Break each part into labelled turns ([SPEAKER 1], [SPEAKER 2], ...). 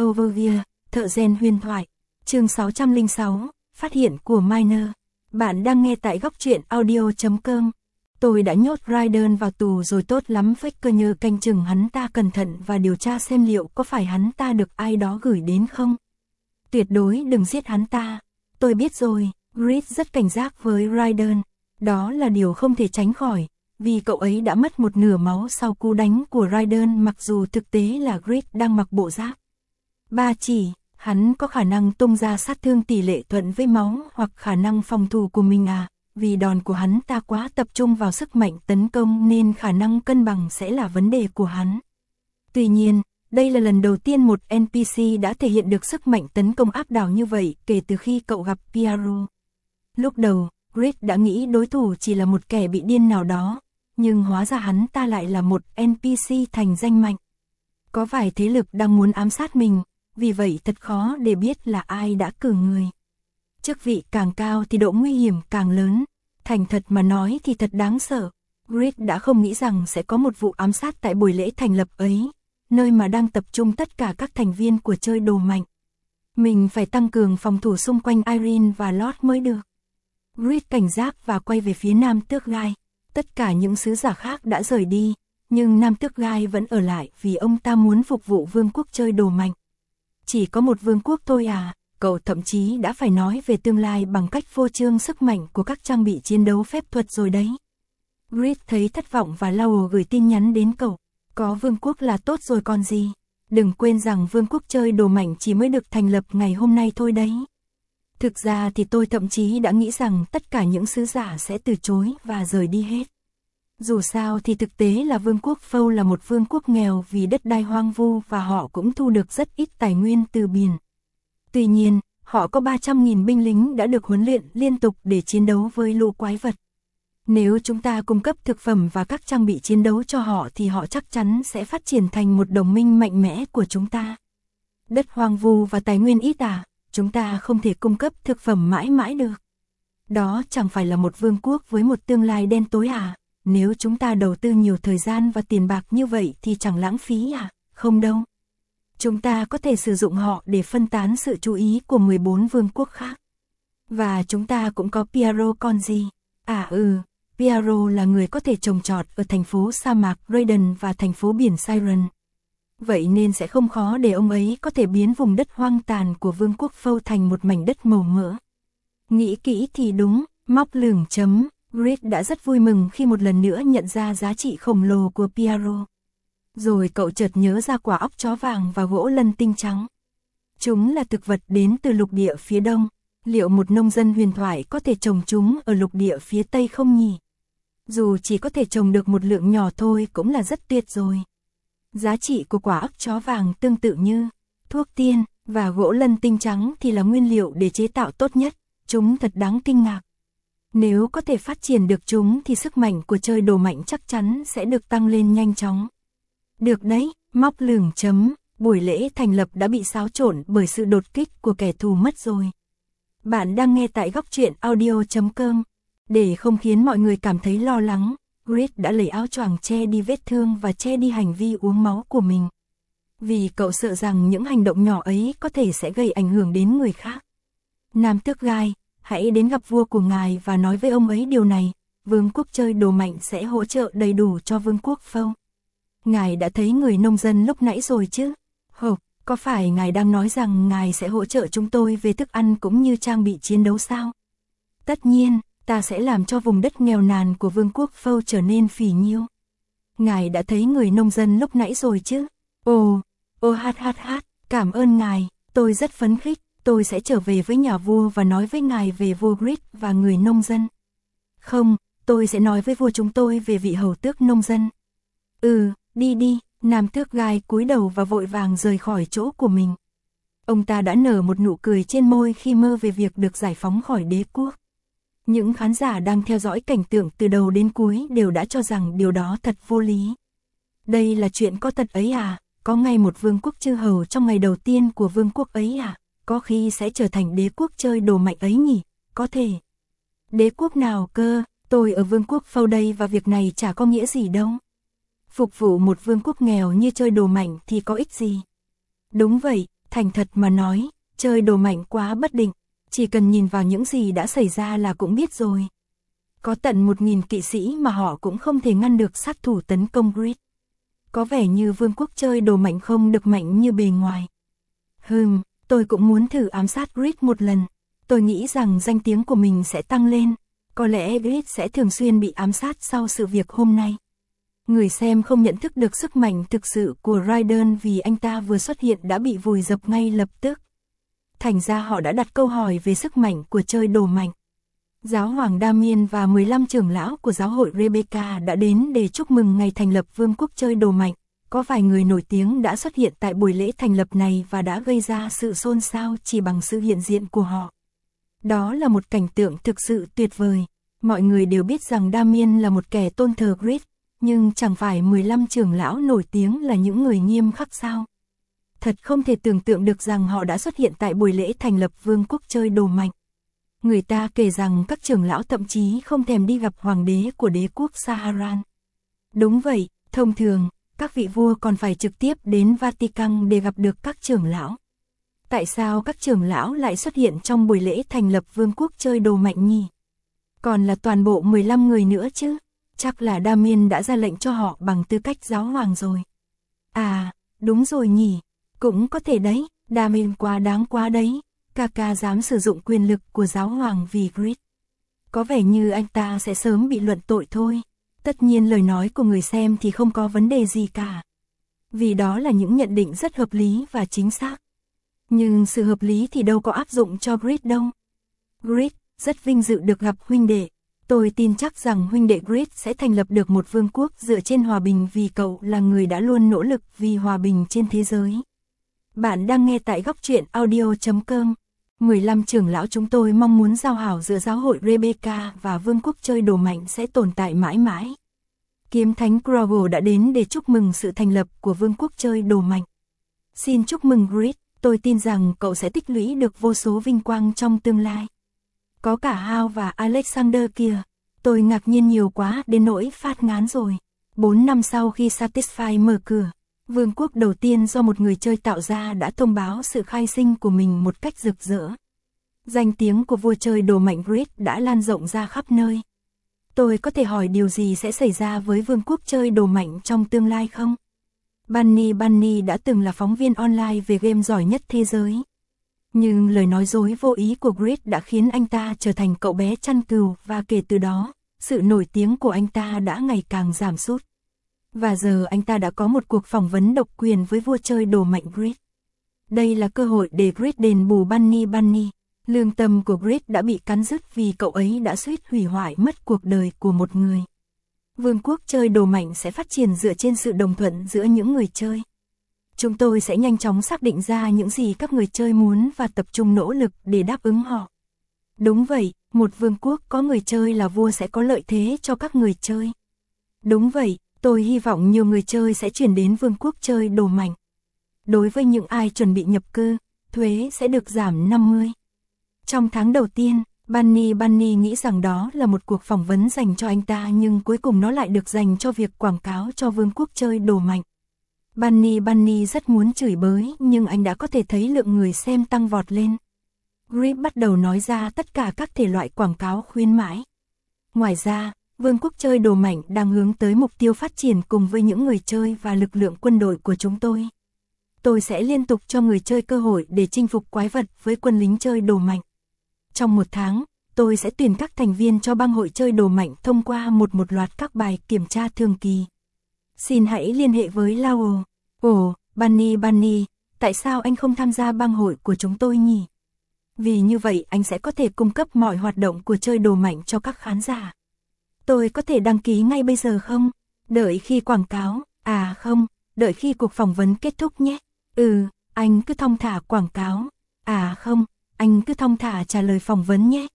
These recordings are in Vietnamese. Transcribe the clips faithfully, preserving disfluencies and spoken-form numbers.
[SPEAKER 1] Overview, thợ rèn huyền thoại. Chương sáu trăm lẻ sáu, phát hiện của Miner. Bạn đang nghe tại góc truyện audio chấm com. Tôi đã nhốt Raiden vào tù rồi, tốt lắm Faker nhờ canh chừng hắn ta cẩn thận và điều tra xem liệu có phải hắn ta được ai đó gửi đến không. Tuyệt đối đừng giết hắn ta. Tôi biết rồi, Grid rất cảnh giác với Raiden. Đó là điều không thể tránh khỏi, vì cậu ấy đã mất một nửa máu sau cú đánh của Raiden, mặc dù thực tế là Grid đang mặc bộ giáp ba chỉ. Hắn có khả năng tung ra sát thương tỷ lệ thuận với máu hoặc khả năng phòng thủ của mình à, vì đòn của hắn ta quá tập trung vào sức mạnh tấn công nên khả năng cân bằng sẽ là vấn đề của hắn. Tuy nhiên, đây là lần đầu tiên một en pê xê đã thể hiện được sức mạnh tấn công áp đảo như vậy kể từ khi cậu gặp Piero. Lúc đầu, Grid đã nghĩ đối thủ chỉ là một kẻ bị điên nào đó, nhưng hóa ra hắn ta lại là một en pê xê thành danh mạnh. Có vài thế lực đang muốn ám sát mình, vì vậy thật khó để biết là ai đã cử người. Chức vị càng cao thì độ nguy hiểm càng lớn. Thành thật mà nói thì thật đáng sợ. Grid đã không nghĩ rằng sẽ có một vụ ám sát tại buổi lễ thành lập ấy, nơi mà đang tập trung tất cả các thành viên của chơi đồ mạnh. Mình phải tăng cường phòng thủ xung quanh Irene và Lord mới được. Grid cảnh giác và quay về phía Nam Tước Gai. Tất cả những sứ giả khác đã rời đi, nhưng Nam Tước Gai vẫn ở lại vì ông ta muốn phục vụ vương quốc chơi đồ mạnh. Chỉ có một vương quốc thôi à, cậu thậm chí đã phải nói về tương lai bằng cách phô trương sức mạnh của các trang bị chiến đấu phép thuật rồi đấy. Grid thấy thất vọng và Law gửi tin nhắn đến cậu. Có vương quốc là tốt rồi còn gì. Đừng quên rằng vương quốc chơi đồ mạnh chỉ mới được thành lập ngày hôm nay thôi đấy. Thực ra thì tôi thậm chí đã nghĩ rằng tất cả những sứ giả sẽ từ chối và rời đi hết. Dù sao thì thực tế là vương quốc Phâu là một vương quốc nghèo vì đất đai hoang vu và họ cũng thu được rất ít tài nguyên từ biển. Tuy nhiên, họ có ba trăm nghìn binh lính đã được huấn luyện liên tục để chiến đấu với lũ quái vật. Nếu chúng ta cung cấp thực phẩm và các trang bị chiến đấu cho họ thì họ chắc chắn sẽ phát triển thành một đồng minh mạnh mẽ của chúng ta. Đất hoang vu và tài nguyên ít à, chúng ta không thể cung cấp thực phẩm mãi mãi được. Đó chẳng phải là một vương quốc với một tương lai đen tối à? Nếu chúng ta đầu tư nhiều thời gian và tiền bạc như vậy thì chẳng lãng phí à? Không đâu. Chúng ta có thể sử dụng họ để phân tán sự chú ý của mười bốn vương quốc khác. Và chúng ta cũng có Piero còn gì? À ừ, Piero là người có thể trồng trọt ở thành phố sa mạc Raiden và thành phố biển Siren. Vậy nên sẽ không khó để ông ấy có thể biến vùng đất hoang tàn của vương quốc Phâu thành một mảnh đất màu mỡ. Nghĩ kỹ thì đúng, móc lửng chấm. Grid đã rất vui mừng khi một lần nữa nhận ra giá trị khổng lồ của Piero. Rồi cậu chợt nhớ ra quả óc chó vàng và gỗ lân tinh trắng. Chúng là thực vật đến từ lục địa phía đông. Liệu một nông dân huyền thoại có thể trồng chúng ở lục địa phía tây không nhỉ? Dù chỉ có thể trồng được một lượng nhỏ thôi cũng là rất tuyệt rồi. Giá trị của quả óc chó vàng tương tự như thuốc tiên, và gỗ lân tinh trắng thì là nguyên liệu để chế tạo tốt nhất. Chúng thật đáng kinh ngạc. Nếu có thể phát triển được chúng thì sức mạnh của chơi đồ mạnh chắc chắn sẽ được tăng lên nhanh chóng. Được đấy, móc lửng chấm, buổi lễ thành lập đã bị xáo trộn bởi sự đột kích của kẻ thù mất rồi. Bạn đang nghe tại góc truyện audio chấm com. Để không khiến mọi người cảm thấy lo lắng, Grid đã lấy áo choàng che đi vết thương và che đi hành vi uống máu của mình. Vì cậu sợ rằng những hành động nhỏ ấy có thể sẽ gây ảnh hưởng đến người khác. Nam Tước Gai, hãy đến gặp vua của ngài và nói với ông ấy điều này, vương quốc chơi đồ mạnh sẽ hỗ trợ đầy đủ cho vương quốc Phâu. Ngài đã thấy người nông dân lúc nãy rồi chứ? Hộp, có phải ngài đang nói rằng ngài sẽ hỗ trợ chúng tôi về thức ăn cũng như trang bị chiến đấu sao? Tất nhiên, ta sẽ làm cho vùng đất nghèo nàn của vương quốc Phâu trở nên phì nhiêu. Ngài đã thấy người nông dân lúc nãy rồi chứ? Ồ, ô hát hát hát, cảm ơn ngài, tôi rất phấn khích. Tôi sẽ trở về với nhà vua và nói với ngài về vua Grid và người nông dân. Không, tôi sẽ nói với vua chúng tôi về vị hầu tước nông dân. Ừ, đi đi, Nam Tước Gai cúi đầu và vội vàng rời khỏi chỗ của mình. Ông ta đã nở một nụ cười trên môi khi mơ về việc được giải phóng khỏi đế quốc. Những khán giả đang theo dõi cảnh tượng từ đầu đến cuối đều đã cho rằng điều đó thật vô lý. Đây là chuyện có thật ấy à? Có ngay một vương quốc chư hầu trong ngày đầu tiên của vương quốc ấy à? Có khi sẽ trở thành đế quốc chơi đồ mạnh ấy nhỉ? Có thể. Đế quốc nào cơ? Tôi ở vương quốc Phâu đây và việc này chả có nghĩa gì đâu. Phục vụ một vương quốc nghèo như chơi đồ mạnh thì có ích gì? Đúng vậy, Thành thật mà nói, chơi đồ mạnh quá bất định, chỉ cần nhìn vào những gì đã xảy ra là cũng biết rồi. Có tận một nghìn kỵ sĩ mà họ cũng không thể ngăn được sát thủ tấn công Grid. Có vẻ như vương quốc chơi đồ mạnh không được mạnh như bề ngoài. Hừm, tôi cũng muốn thử ám sát Grid một lần. Tôi nghĩ rằng danh tiếng của mình sẽ tăng lên. Có lẽ Grid sẽ thường xuyên bị ám sát sau sự việc hôm nay. Người xem không nhận thức được sức mạnh thực sự của Raiden vì anh ta vừa xuất hiện đã bị vùi dập ngay lập tức. Thành ra họ đã đặt câu hỏi về sức mạnh của chơi đồ mạnh. Giáo hoàng Damien và mười lăm trưởng lão của giáo hội Rebecca đã đến để chúc mừng ngày thành lập vương quốc chơi đồ mạnh. Có vài người nổi tiếng đã xuất hiện tại buổi lễ thành lập này và đã gây ra sự xôn xao chỉ bằng sự hiện diện của họ. Đó là một cảnh tượng thực sự tuyệt vời. Mọi người đều biết rằng Damien là một kẻ tôn thờ Grid, nhưng chẳng phải mười lăm trưởng lão nổi tiếng là những người nghiêm khắc sao? Thật không thể tưởng tượng được rằng họ đã xuất hiện tại buổi lễ thành lập vương quốc chơi đồ mạnh. Người ta kể rằng các trưởng lão thậm chí không thèm đi gặp hoàng đế của đế quốc Saharan. Đúng vậy, thông thường, các vị vua còn phải trực tiếp đến Vatican để gặp được các trưởng lão. Tại sao các trưởng lão lại xuất hiện trong buổi lễ thành lập vương quốc chơi đồ mạnh nhỉ? Còn là toàn bộ mười lăm người nữa chứ? Chắc là Damien đã ra lệnh cho họ bằng tư cách giáo hoàng rồi. À, đúng rồi nhỉ. Cũng có thể đấy, Damien quá đáng quá đấy. Kaka dám sử dụng quyền lực của giáo hoàng vì Grid. Có vẻ như anh ta sẽ sớm bị luận tội thôi. Tất nhiên lời nói của người xem thì không có vấn đề gì cả. Vì đó là những nhận định rất hợp lý và chính xác. Nhưng sự hợp lý thì đâu có áp dụng cho Grid đâu. Grid, rất vinh dự được gặp huynh đệ. Tôi tin chắc rằng huynh đệ Grid sẽ thành lập được một vương quốc dựa trên hòa bình vì cậu là người đã luôn nỗ lực vì hòa bình trên thế giới. Bạn đang nghe tại góc truyện audio chấm com. mười lăm trưởng lão chúng tôi mong muốn giao hảo giữa giáo hội Rebecca và vương quốc chơi đồ mạnh sẽ tồn tại mãi mãi. Kiếm thánh Grogle đã đến để chúc mừng sự thành lập của vương quốc chơi đồ mạnh. Xin chúc mừng Grid, tôi tin rằng cậu sẽ tích lũy được vô số vinh quang trong tương lai. Có cả Hal và Alexander kìa, tôi ngạc nhiên nhiều quá đến nỗi phát ngán rồi. Bốn năm sau khi Satisfy mở cửa, vương quốc đầu tiên do một người chơi tạo ra đã thông báo sự khai sinh của mình một cách rực rỡ. Danh tiếng của vua chơi đồ mạnh Grid đã lan rộng ra khắp nơi. Tôi có thể hỏi điều gì sẽ xảy ra với vương quốc chơi đồ mạnh trong tương lai không? Bunny Bunny đã từng là phóng viên online về game giỏi nhất thế giới. Nhưng lời nói dối vô ý của Grid đã khiến anh ta trở thành cậu bé chăn cừu và kể từ đó, sự nổi tiếng của anh ta đã ngày càng giảm sút. Và giờ anh ta đã có một cuộc phỏng vấn độc quyền với vua chơi đồ mạnh Grid. Đây là cơ hội để Grid đền bù Bunny Bunny. Lương tâm của Grid đã bị cắn rứt vì cậu ấy đã suýt hủy hoại mất cuộc đời của một người. Vương quốc chơi đồ mạnh sẽ phát triển dựa trên sự đồng thuận giữa những người chơi. Chúng tôi sẽ nhanh chóng xác định ra những gì các người chơi muốn và tập trung nỗ lực để đáp ứng họ. Đúng vậy, một vương quốc có người chơi là vua sẽ có lợi thế cho các người chơi. Đúng vậy, tôi hy vọng nhiều người chơi sẽ chuyển đến vương quốc chơi đồ mạnh. Đối với những ai chuẩn bị nhập cư, thuế sẽ được giảm năm mươi. Trong tháng đầu tiên, Bunny Bunny nghĩ rằng đó là một cuộc phỏng vấn dành cho anh ta nhưng cuối cùng nó lại được dành cho việc quảng cáo cho vương quốc chơi đồ mạnh. Bunny Bunny rất muốn chửi bới nhưng anh đã có thể thấy lượng người xem tăng vọt lên. Grid bắt đầu nói ra tất cả các thể loại quảng cáo khuyến mãi. Ngoài ra, vương quốc chơi đồ mạnh đang hướng tới mục tiêu phát triển cùng với những người chơi và lực lượng quân đội của chúng tôi. Tôi sẽ liên tục cho người chơi cơ hội để chinh phục quái vật với quân lính chơi đồ mạnh. Trong một tháng, tôi sẽ tuyển các thành viên cho bang hội chơi đồ mạnh thông qua một một loạt các bài kiểm tra thường kỳ. Xin hãy liên hệ với Lao. Ồ, Bunny Bunny, tại sao anh không tham gia bang hội của chúng tôi nhỉ? Vì như vậy anh sẽ có thể cung cấp mọi hoạt động của chơi đồ mạnh cho các khán giả. Tôi có thể đăng ký ngay bây giờ không? Đợi khi quảng cáo, à không, đợi khi cuộc phỏng vấn kết thúc nhé. Ừ, anh cứ thong thả quảng cáo. À không, anh cứ thong thả trả lời phỏng vấn nhé.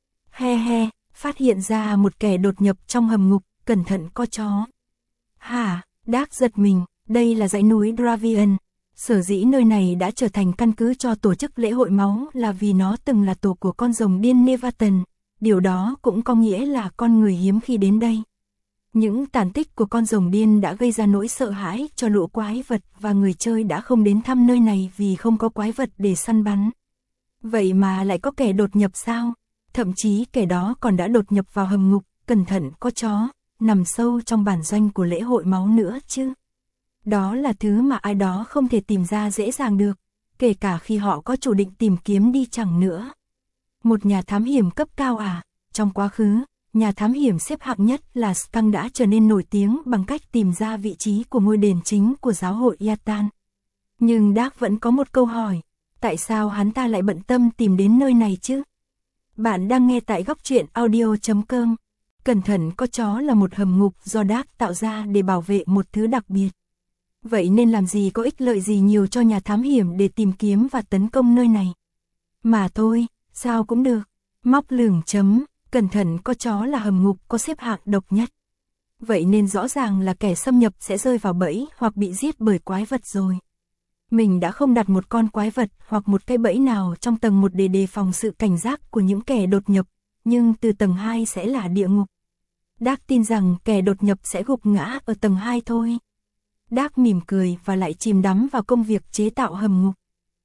[SPEAKER 1] He he, phát hiện ra một kẻ đột nhập trong hầm ngục, cẩn thận có chó. Hả, Dark giật mình, đây là dãy núi Dravian. Sở dĩ nơi này đã trở thành căn cứ cho tổ chức lễ hội máu là vì nó từng là tổ của con rồng điên Nevatan. Điều đó cũng có nghĩa là con người hiếm khi đến đây. Những tàn tích của con rồng điên đã gây ra nỗi sợ hãi cho lũ quái vật và người chơi đã không đến thăm nơi này vì không có quái vật để săn bắn. Vậy mà lại có kẻ đột nhập sao? Thậm chí kẻ đó còn đã đột nhập vào hầm ngục, cẩn thận có chó, nằm sâu trong bản doanh của lễ hội máu nữa chứ. Đó là thứ mà ai đó không thể tìm ra dễ dàng được, kể cả khi họ có chủ định tìm kiếm đi chẳng nữa. Một nhà thám hiểm cấp cao à? Trong quá khứ, nhà thám hiểm xếp hạng nhất là Skunk đã trở nên nổi tiếng bằng cách tìm ra vị trí của ngôi đền chính của giáo hội Yatan. Nhưng Dark vẫn có một câu hỏi, tại sao hắn ta lại bận tâm tìm đến nơi này chứ? Bạn đang nghe tại góc truyện audio chấm com. Cẩn thận có chó là một hầm ngục do Dark tạo ra để bảo vệ một thứ đặc biệt. Vậy nên làm gì có ích lợi gì nhiều cho nhà thám hiểm để tìm kiếm và tấn công nơi này? Mà thôi, sao cũng được. Móc lửng chấm, cẩn thận có chó là hầm ngục có xếp hạng độc nhất. Vậy nên rõ ràng là kẻ xâm nhập sẽ rơi vào bẫy hoặc bị giết bởi quái vật rồi. Mình đã không đặt một con quái vật hoặc một cái bẫy nào trong tầng một để đề phòng sự cảnh giác của những kẻ đột nhập, nhưng từ tầng hai sẽ là địa ngục. Dark tin rằng kẻ đột nhập sẽ gục ngã ở tầng hai thôi. Dark mỉm cười và lại chìm đắm vào công việc chế tạo hầm ngục.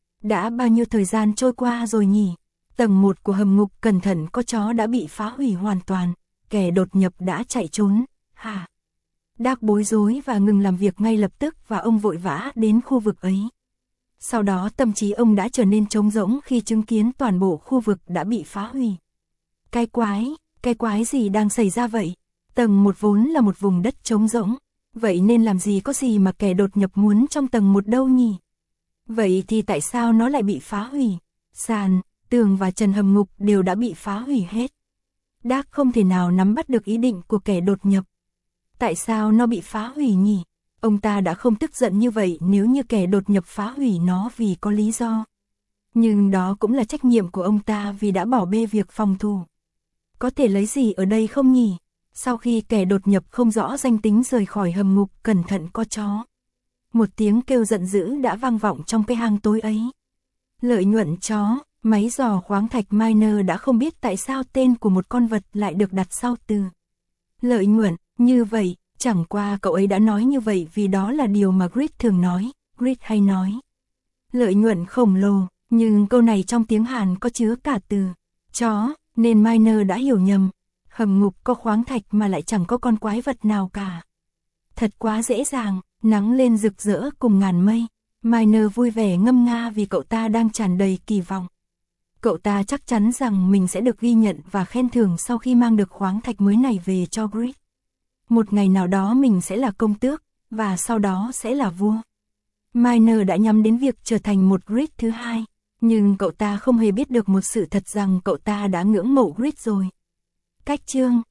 [SPEAKER 1] Đã bao nhiêu thời gian trôi qua rồi nhỉ? Tầng một của hầm ngục cẩn thận có chó đã bị phá hủy hoàn toàn, kẻ đột nhập đã chạy trốn. Hả? Dark bối rối và ngừng làm việc ngay lập tức và ông vội vã đến khu vực ấy. Sau đó tâm trí ông đã trở nên trống rỗng khi chứng kiến toàn bộ khu vực đã bị phá hủy. Cái quái, cái quái gì đang xảy ra vậy? Tầng một vốn là một vùng đất trống rỗng, vậy nên làm gì có gì mà kẻ đột nhập muốn trong tầng một đâu nhỉ? Vậy thì tại sao nó lại bị phá hủy? Sàn, tường và trần hầm ngục đều đã bị phá hủy hết. Dark không thể nào nắm bắt được ý định của kẻ đột nhập. Tại sao nó bị phá hủy nhỉ? Ông ta đã không tức giận như vậy nếu như kẻ đột nhập phá hủy nó vì có lý do. Nhưng đó cũng là trách nhiệm của ông ta vì đã bỏ bê việc phòng thủ. Có thể lấy gì ở đây không nhỉ? Sau khi kẻ đột nhập không rõ danh tính rời khỏi hầm ngục cẩn thận có chó. Một tiếng kêu giận dữ đã vang vọng trong cái hang tối ấy. Lợi nhuận chó, máy dò khoáng thạch Miner đã không biết tại sao tên của một con vật lại được đặt sau từ lợi nhuận, như vậy. Chẳng qua cậu ấy đã nói như vậy vì đó là điều mà Grid thường nói, Grid hay nói. Lợi nhuận khổng lồ, nhưng câu này trong tiếng Hàn có chứa cả từ chó, nên Miner đã hiểu nhầm. Hầm ngục có khoáng thạch mà lại chẳng có con quái vật nào cả. Thật quá dễ dàng, nắng lên rực rỡ cùng ngàn mây. Miner vui vẻ ngâm nga vì cậu ta đang tràn đầy kỳ vọng. Cậu ta chắc chắn rằng mình sẽ được ghi nhận và khen thưởng sau khi mang được khoáng thạch mới này về cho Grid. Một ngày nào đó mình sẽ là công tước, và sau đó sẽ là vua. Miner đã nhắm đến việc trở thành một Grid thứ hai, nhưng cậu ta không hề biết được một sự thật rằng cậu ta đã ngưỡng mộ Grid rồi. Cách chương